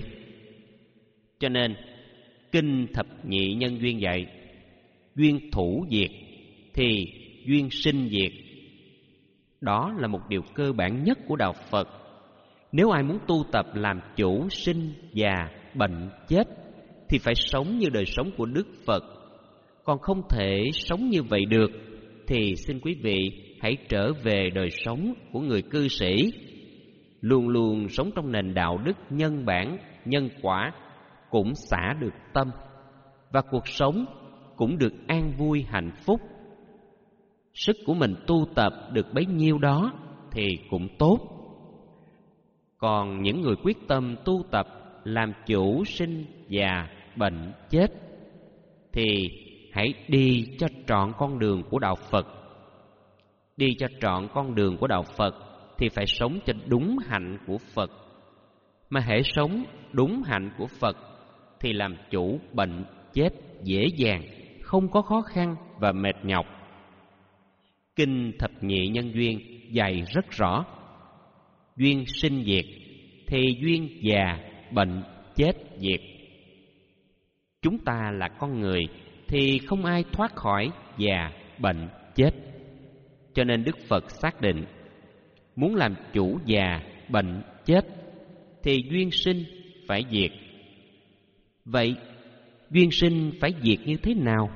Cho nên Kinh Thập Nhị Nhân Duyên dạy, duyên thủ diệt thì duyên sinh diệt. Đó là một điều cơ bản nhất của đạo Phật. Nếu ai muốn tu tập làm chủ sinh, già, bệnh, chết thì phải sống như đời sống của Đức Phật. Còn không thể sống như vậy được thì xin quý vị hãy trở về đời sống của người cư sĩ, luôn luôn sống trong nền đạo đức nhân bản, nhân quả, cũng xả được tâm, và cuộc sống cũng được an vui hạnh phúc. Sức của mình tu tập được bấy nhiêu đó thì cũng tốt. Còn những người quyết tâm tu tập làm chủ sinh, già, bệnh, chết thì hãy đi cho trọn con đường của đạo Phật. Đi cho trọn con đường của đạo Phật thì phải sống cho đúng hạnh của Phật. Mà hễ sống đúng hạnh của Phật thì làm chủ bệnh, chết dễ dàng, không có khó khăn và mệt nhọc. Kinh Thập Nhị Nhân Duyên dạy rất rõ, duyên sinh diệt thì duyên già, bệnh, chết diệt. Chúng ta là con người thì không ai thoát khỏi già, bệnh, chết. Cho nên Đức Phật xác định, muốn làm chủ già, bệnh, chết thì duyên sinh phải diệt. Vậy duyên sinh phải diệt như thế nào?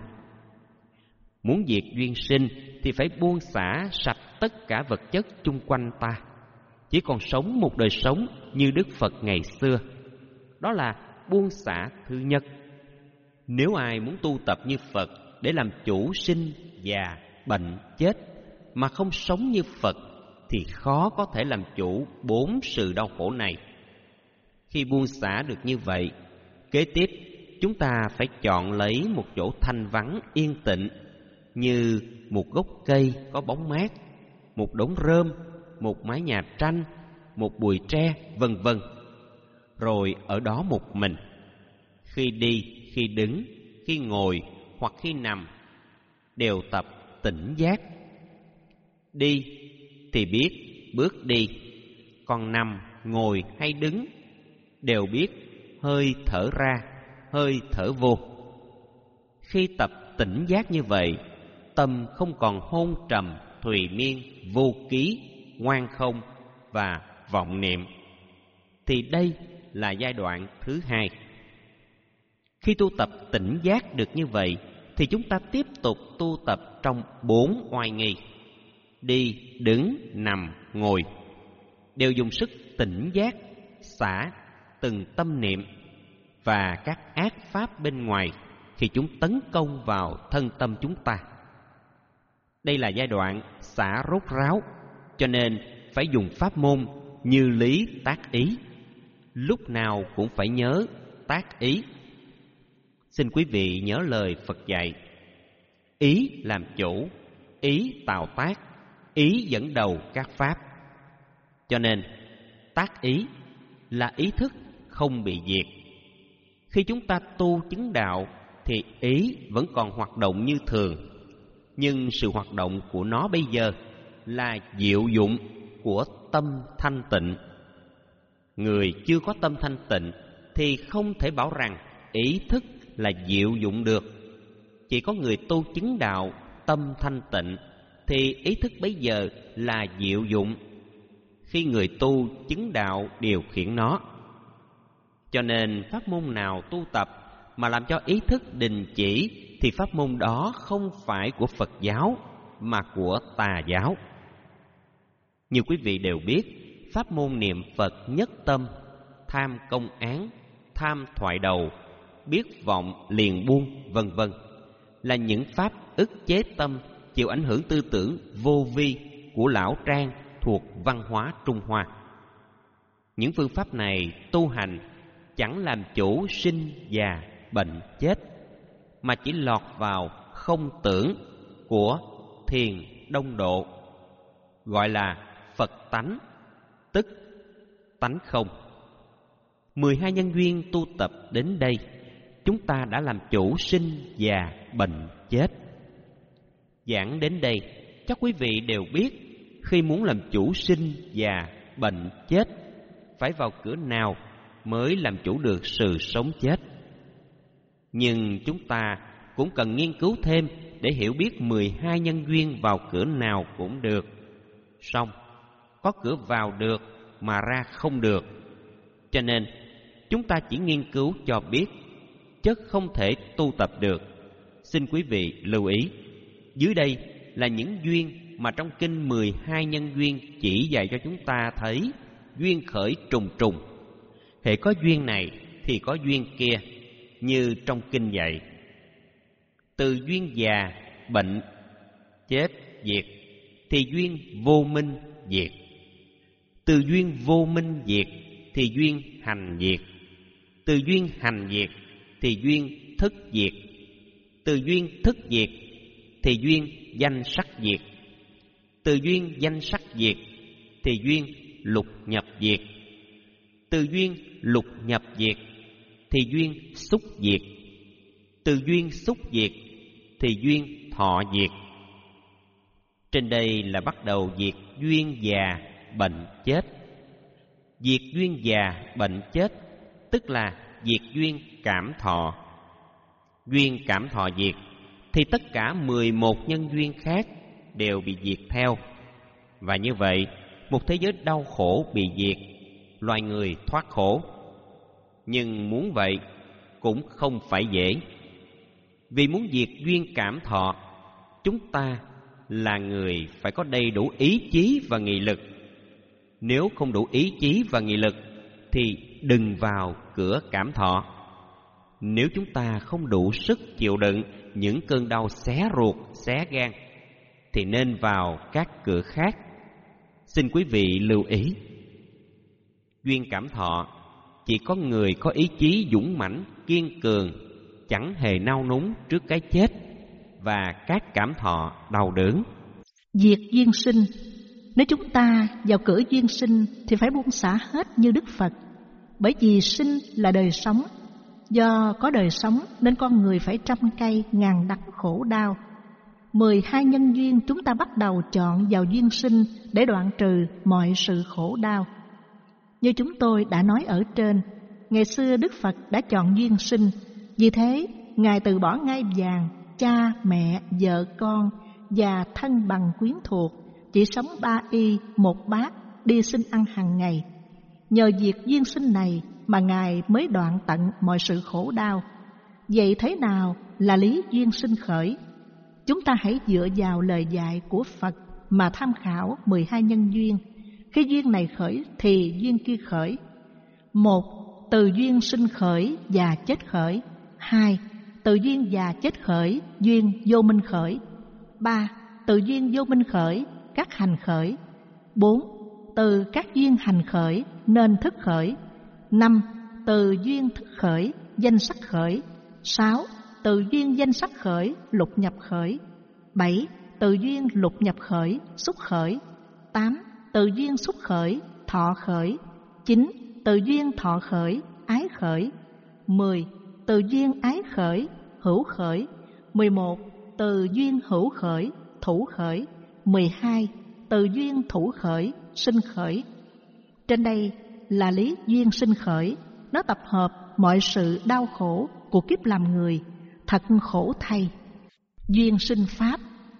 Muốn diệt duyên sinh thì phải buông xả sạch tất cả vật chất chung quanh ta, chỉ còn sống một đời sống như Đức Phật ngày xưa. Đó là buông xả thứ nhất. Nếu ai muốn tu tập như Phật để làm chủ sinh, già, bệnh, chết mà không sống như Phật thì khó có thể làm chủ 4 sự đau khổ này. Khi buông xả được như vậy, kế tiếp chúng ta phải chọn lấy một chỗ thanh vắng yên tĩnh, như một gốc cây có bóng mát, một đống rơm, một mái nhà tranh, một bụi tre, vân vân. Rồi ở đó một mình. Khi đi, khi đứng, khi ngồi hoặc khi nằm đều tập tỉnh giác. Đi thì biết bước đi, còn nằm, ngồi hay đứng đều biết hơi thở ra, hơi thở vô. Khi tập tỉnh giác như vậy, tâm không còn hôn trầm, thùy miên, vô ký, ngoan không và vọng niệm, thì đây là giai đoạn thứ hai. Khi tu tập tỉnh giác được như vậy thì chúng ta tiếp tục tu tập trong 4 oai nghi: đi, đứng, nằm, ngồi, đều dùng sức tỉnh giác, xả từng tâm niệm và các ác pháp bên ngoài khi chúng tấn công vào thân tâm chúng ta. Đây là giai đoạn xả rốt ráo, cho nên phải dùng pháp môn như lý tác ý. Lúc nào cũng phải nhớ tác ý. Xin quý vị nhớ lời Phật dạy: ý làm chủ, ý tạo tác, ý dẫn đầu các pháp. Cho nên tác ý là ý thức không bị diệt, Khi chúng ta tu chứng đạo thì ý vẫn còn hoạt động như thường, nhưng sự hoạt động của nó bây giờ là diệu dụng của tâm thanh tịnh. Người chưa có tâm thanh tịnh thì không thể bảo rằng ý thức là diệu dụng được. Chỉ có người tu chứng đạo tâm thanh tịnh thì ý thức bấy giờ là diệu dụng, khi người tu chứng đạo điều khiển nó. Cho nên pháp môn nào tu tập mà làm cho ý thức đình chỉ thì pháp môn đó không phải của Phật giáo mà của tà giáo. Như quý vị đều biết, pháp môn niệm Phật nhất tâm, tham công án, tham thoại đầu, biết vọng liền buông, vân vân là những pháp ức chế tâm chịu ảnh hưởng tư tưởng vô vi của lão trang thuộc văn hóa Trung Hoa. Những phương pháp này tu hành chẳng làm chủ sinh già bệnh chết, mà chỉ lọt vào không tưởng của thiền đông độ, gọi là Phật tánh, tức tánh không. 12 nhân duyên tu tập đến đây, chúng ta đã làm chủ sinh già bệnh chết. Giảng đến đây, chắc quý vị đều biết, khi muốn làm chủ sinh già bệnh chết, phải vào cửa nào mới làm chủ được sự sống chết. Nhưng chúng ta cũng cần nghiên cứu thêm để hiểu biết 12 nhân duyên vào cửa nào cũng được. Song có cửa vào được mà ra không được, cho nên chúng ta chỉ nghiên cứu cho biết, chứ không thể tu tập được. Xin quý vị lưu ý, dưới đây là những duyên mà trong kinh 12 nhân duyên chỉ dạy cho chúng ta thấy duyên khởi trùng trùng. Hễ có duyên này thì có duyên kia, như trong kinh dạy. Từ duyên già, bệnh, chết, diệt thì duyên vô minh diệt. Từ duyên vô minh diệt thì duyên hành diệt. Từ duyên hành diệt thì duyên thức diệt. Từ duyên thức diệt thì duyên danh sắc diệt. Từ duyên danh sắc diệt thì duyên lục nhập diệt. Từ duyên lục nhập diệt thì duyên xúc diệt. Từ duyên xúc diệt thì duyên thọ diệt. Trên đây là bắt đầu diệt duyên già bệnh chết. Diệt duyên già bệnh chết tức là diệt duyên cảm thọ. Duyên cảm thọ diệt thì tất cả 11 nhân duyên khác đều bị diệt theo. Và như vậy, một thế giới đau khổ bị diệt, loài người thoát khổ. Nhưng muốn vậy cũng không phải dễ. Vì muốn diệt duyên cảm thọ, chúng ta là người phải có đầy đủ ý chí và nghị lực. Nếu không đủ ý chí và nghị lực thì đừng vào cửa cảm thọ. Nếu chúng ta không đủ sức chịu đựng những cơn đau xé ruột, xé gan thì nên vào các cửa khác. Xin quý vị lưu ý, duyên cảm thọ chỉ có người có ý chí dũng mãnh, kiên cường, chẳng hề nao núng trước cái chết và các cảm thọ đau đớn. Diệt duyên sinh. Nếu chúng ta vào cửa duyên sinh thì phải buông xả hết như Đức Phật. Bởi vì sinh là đời sống. Do có đời sống nên con người phải trăm cây ngàn đắng khổ đau. 12 nhân duyên chúng ta bắt đầu chọn vào duyên sinh để đoạn trừ mọi sự khổ đau. Như chúng tôi đã nói ở trên, ngày xưa Đức Phật đã chọn duyên sinh. Vì thế, Ngài từ bỏ ngai vàng, cha, mẹ, vợ con và thân bằng quyến thuộc, chỉ sống 3 y 1 bát, đi xin ăn hàng ngày. Nhờ việc duyên sinh này mà Ngài mới đoạn tận mọi sự khổ đau. Vậy thế nào là lý duyên sinh khởi? Chúng ta hãy dựa vào lời dạy của Phật mà tham khảo 12 nhân duyên. Khi duyên này khởi thì duyên kia khởi. 1. Từ duyên sinh khởi và chết khởi. 2. Từ duyên và chết khởi, duyên vô minh khởi. 3. Từ duyên vô minh khởi, các hành khởi. 4. Từ các duyên hành khởi nên thức khởi. 5. Từ duyên thức khởi, danh sắc khởi. 6. Từ duyên danh sắc khởi, lục nhập khởi. 7. Từ duyên lục nhập khởi, xúc khởi. 8. Từ duyên xúc khởi, thọ khởi. 9. Từ duyên thọ khởi, ái khởi. 10. từ duyên ái khởi, hữu khởi. 11. Từ duyên hữu khởi, thủ khởi. 12. Từ duyên thủ khởi, sinh khởi. Trên đây là lý duyên sinh khởi, nó tập hợp mọi sự đau khổ của kiếp làm người, thật khổ thay. Duyên sinh pháp.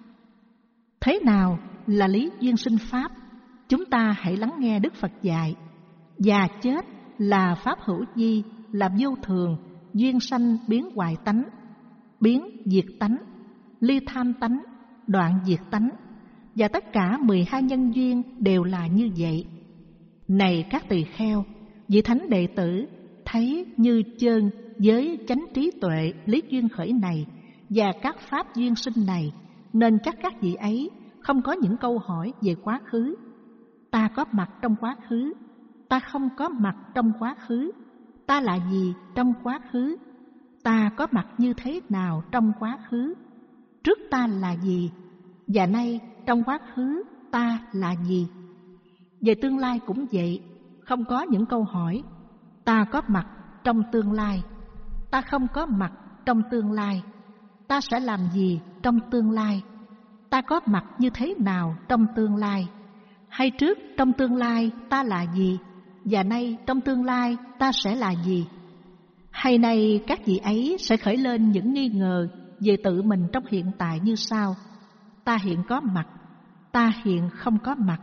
Thế nào là lý duyên sinh pháp? Chúng ta hãy lắng nghe Đức Phật dạy. Già chết là pháp hữu vi, là vô thường, duyên sanh biến hoại tánh, biến diệt tánh, ly tham tánh, đoạn diệt tánh. Và tất cả 12 nhân duyên đều là như vậy. Này các tỳ kheo, vị thánh đệ tử thấy như chơn với chánh trí tuệ lý duyên khởi này và các pháp duyên sinh này, nên chắc các vị ấy không có những câu hỏi về quá khứ. Ta có mặt trong quá khứ, ta không có mặt trong quá khứ, ta là gì trong quá khứ, ta có mặt như thế nào trong quá khứ, trước ta là gì, và nay trong quá khứ ta là gì. Về tương lai cũng vậy, không có những câu hỏi ta có mặt trong tương lai, ta không có mặt trong tương lai, ta sẽ làm gì trong tương lai, ta có mặt như thế nào trong tương lai, hay trước trong tương lai ta là gì, và nay trong tương lai ta sẽ là gì. Hay nay các vị ấy sẽ khởi lên những nghi ngờ về tự mình trong hiện tại như sau: ta hiện có mặt, ta hiện không có mặt,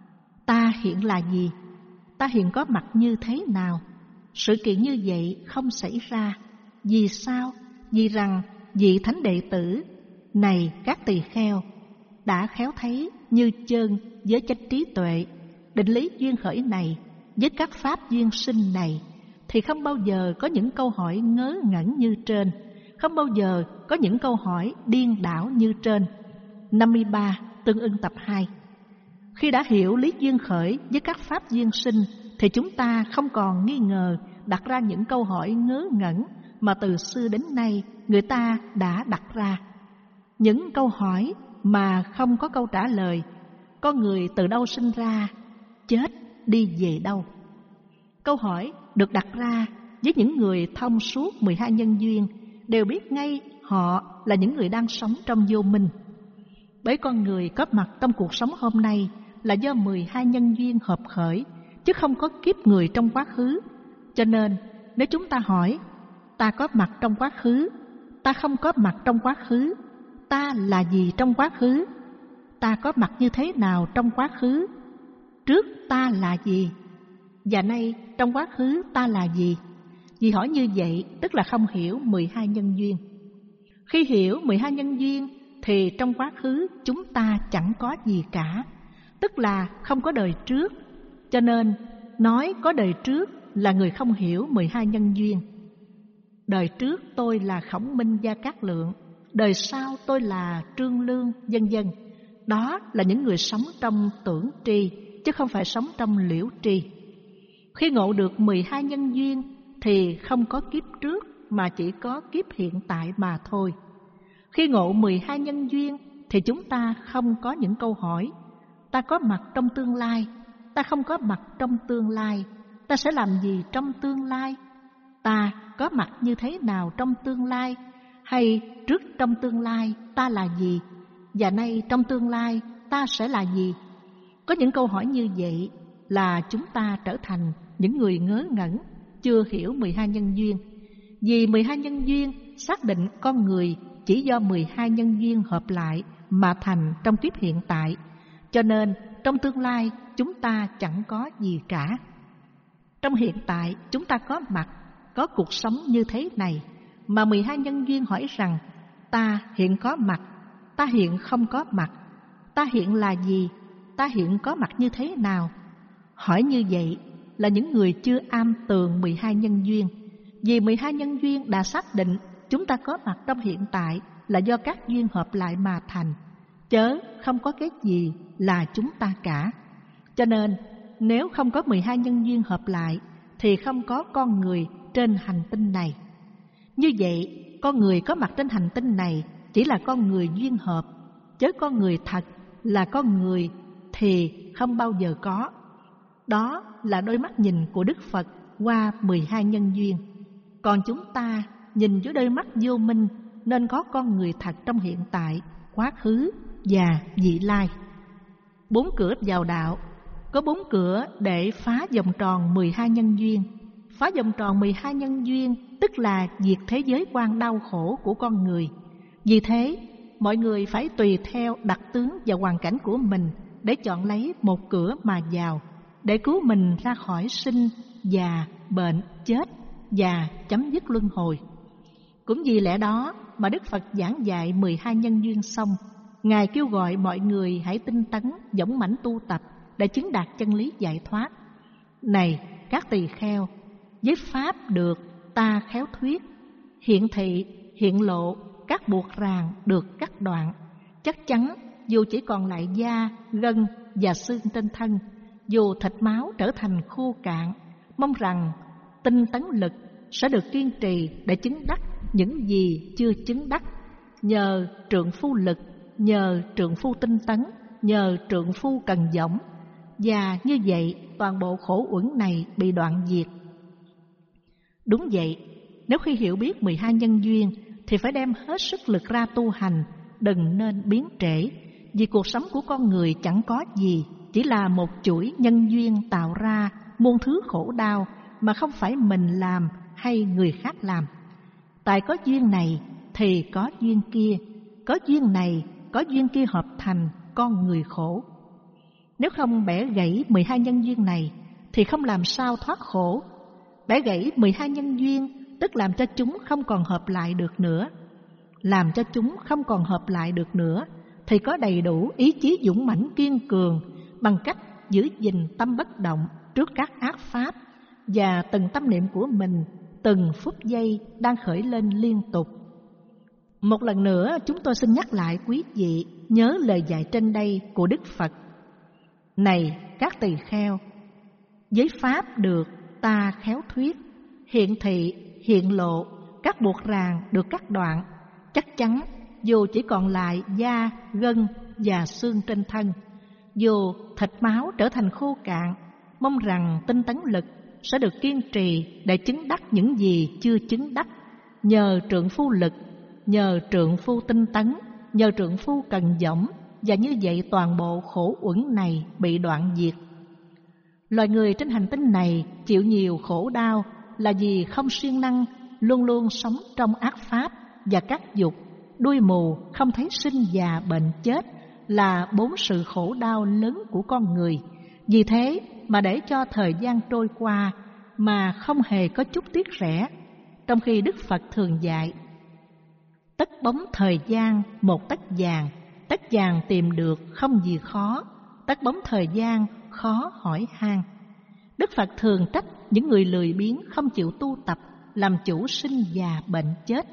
ta hiện là gì, ta hiện có mặt như thế nào. Sự kiện như vậy không xảy ra. Vì sao? Vì rằng vị thánh đệ tử này các tỳ kheo đã khéo thấy như chơn với chánh trí tuệ định lý duyên khởi này với các pháp duyên sinh này, thì không bao giờ có những câu hỏi ngớ ngẩn như trên, không bao giờ có những câu hỏi điên đảo như trên. 53. Tương ưng tập 2. Khi đã hiểu lý duyên khởi với các pháp duyên sinh, thì chúng ta không còn nghi ngờ đặt ra những câu hỏi ngớ ngẩn mà từ xưa đến nay người ta đã đặt ra. Những câu hỏi mà không có câu trả lời: con người từ đâu sinh ra, chết đi về đâu? Câu hỏi được đặt ra với những người thông suốt 12 nhân duyên, đều biết ngay họ là những người đang sống trong vô minh. Bởi con người có mặt trong cuộc sống hôm nay là do 12 nhân duyên hợp khởi, chứ không có kiếp người trong quá khứ. Cho nên nếu chúng ta hỏi ta có mặt trong quá khứ, ta không có mặt trong quá khứ, ta là gì trong quá khứ, ta có mặt như thế nào trong quá khứ, trước ta là gì, và nay trong quá khứ ta là gì. Vì hỏi như vậy tức là không hiểu 12 nhân duyên. Khi hiểu 12 nhân duyên thì trong quá khứ chúng ta chẳng có gì cả, tức là không có đời trước. Cho nên nói có đời trước là người không hiểu 12 nhân duyên. Đời trước tôi là Khổng Minh Gia Cát Lượng, đời sau tôi là Trương Lương, vân vân. Đó là những người sống trong tưởng tri, chứ không phải sống trong liễu tri. Khi ngộ được 12 nhân duyên thì không có kiếp trước, mà chỉ có kiếp hiện tại mà thôi. Khi ngộ 12 nhân duyên thì chúng ta không có những câu hỏi ta có mặt trong tương lai, ta không có mặt trong tương lai, ta sẽ làm gì trong tương lai, ta có mặt như thế nào trong tương lai, hay trước trong tương lai ta là gì, và nay trong tương lai ta sẽ là gì. Có những câu hỏi như vậy là chúng ta trở thành những người ngớ ngẩn, chưa hiểu 12 nhân duyên. Vì 12 nhân duyên xác định con người chỉ do 12 nhân duyên hợp lại mà thành trong kiếp hiện tại, cho nên trong tương lai chúng ta chẳng có gì cả. Trong hiện tại chúng ta có mặt, có cuộc sống như thế này, mà 12 nhân duyên hỏi rằng ta hiện có mặt, ta hiện không có mặt, ta hiện là gì, ta hiện có mặt như thế nào. Hỏi như vậy là những người chưa am tường 12 nhân duyên. Vì 12 nhân duyên đã xác định chúng ta có mặt trong hiện tại là do các duyên hợp lại mà thành, chớ không có cái gì là chúng ta cả. Cho nên nếu không có 12 nhân duyên hợp lại thì không có con người trên hành tinh này. Như vậy con người có mặt trên hành tinh này chỉ là con người duyên hợp, chớ con người thật là con người thì không bao giờ có. Đó là đôi mắt nhìn của Đức Phật qua 12 nhân duyên. Còn chúng ta nhìn với đôi mắt vô minh, nên có con người thật trong hiện tại, quá khứ và vị lai. 4 cửa vào đạo. Có 4 cửa để phá vòng tròn 12 nhân duyên. Phá vòng tròn 12 nhân duyên tức là diệt thế giới quan đau khổ của con người. Vì thế, mọi người phải tùy theo đặc tướng và hoàn cảnh của mình để chọn lấy một cửa mà vào, để cứu mình ra khỏi sinh, già, bệnh, chết và chấm dứt luân hồi. Cũng vì lẽ đó mà Đức Phật giảng dạy 12 nhân duyên xong, Ngài kêu gọi mọi người hãy tinh tấn, dũng mãnh tu tập để chứng đạt chân lý giải thoát. Này các tỳ kheo, với pháp được ta khéo thuyết, hiện thị, hiện lộ, các buộc ràng được cắt đoạn. Chắc chắn dù chỉ còn lại da, gân và xương trên thân, dù thịt máu trở thành khô cạn, mong rằng tinh tấn lực sẽ được kiên trì để chứng đắc những gì chưa chứng đắc, nhờ trượng phu lực, nhờ trượng phu tinh tấn, nhờ trượng phu cần dũng. Và như vậy toàn bộ khổ uẩn này bị đoạn diệt. Đúng vậy, nếu khi hiểu biết 12 nhân duyên thì phải đem hết sức lực ra tu hành, đừng nên biến trễ. Vì cuộc sống của con người chẳng có gì, chỉ là một chuỗi nhân duyên tạo ra muôn thứ khổ đau mà không phải mình làm hay người khác làm. Tại có duyên này thì có duyên kia, có duyên này, có duyên kia hợp thành con người khổ. Nếu không bẻ gãy 12 nhân duyên này thì không làm sao thoát khổ. Bẻ gãy 12 nhân duyên tức làm cho chúng không còn hợp lại được nữa. Làm cho chúng không còn hợp lại được nữa thì có đầy đủ ý chí dũng mãnh kiên cường bằng cách giữ gìn tâm bất động trước các ác pháp, và từng tâm niệm của mình từng phút giây đang khởi lên liên tục. Một lần nữa chúng tôi xin nhắc lại quý vị nhớ lời dạy trên đây của Đức Phật. Này các tỳ kheo, với pháp được ta khéo thuyết, hiện thị, hiện lộ, các buộc ràng được cắt đoạn. Chắc chắn dù chỉ còn lại da, gân và xương trên thân, dù thịt máu trở thành khô cạn, mong rằng tinh tấn lực sẽ được kiên trì để chứng đắc những gì chưa chứng đắc, nhờ trượng phu lực, nhờ trượng phu tinh tấn, nhờ trượng phu cần dũng. Và như vậy toàn bộ khổ uẩn này bị đoạn diệt. Loài người trên hành tinh này chịu nhiều khổ đau là vì không siêng năng, luôn luôn sống trong ác pháp và các dục, đuôi mù, không thấy sinh già bệnh chết là 4 sự khổ đau lớn của con người. Vì thế mà để cho thời gian trôi qua mà không hề có chút tiếc rẻ, trong khi Đức Phật thường dạy: tất bóng thời gian một tấc vàng, tấc vàng tìm được không gì khó, tất bóng thời gian khó hỏi han. Đức Phật thường trách những người lười biếng không chịu tu tập, làm chủ sinh già bệnh chết.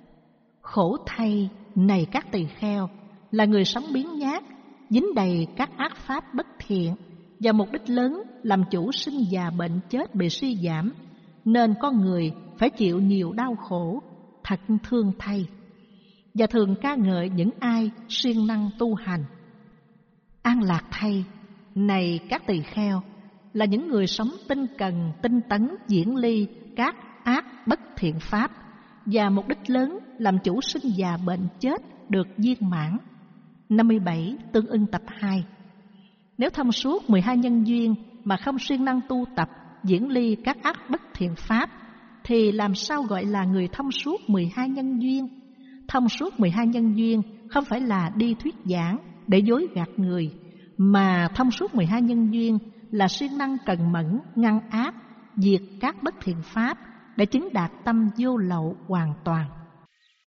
Khổ thay, này các tỳ kheo, là người sống biếng nhác, dính đầy các ác pháp bất thiện, và mục đích lớn làm chủ sinh già bệnh chết bị suy giảm, nên con người phải chịu nhiều đau khổ, thật thương thay. Và thường ca ngợi những ai siêng năng tu hành. An lạc thay, này các tỳ kheo, là những người sống tinh cần, tinh tấn, diễn ly các ác bất thiện pháp, và mục đích lớn làm chủ sinh già bệnh chết được viên mãn. 57 tương ưng tập 2. Nếu thông suốt 12 nhân duyên mà không siêng năng tu tập, diễn ly các ác bất thiện pháp, thì làm sao gọi là người thông suốt 12 nhân duyên? Thông suốt 12 nhân duyên không phải là đi thuyết giảng để dối gạt người, mà thông suốt 12 nhân duyên là siêng năng cần mẫn, ngăn ác, diệt các bất thiện pháp để chứng đạt tâm vô lậu hoàn toàn.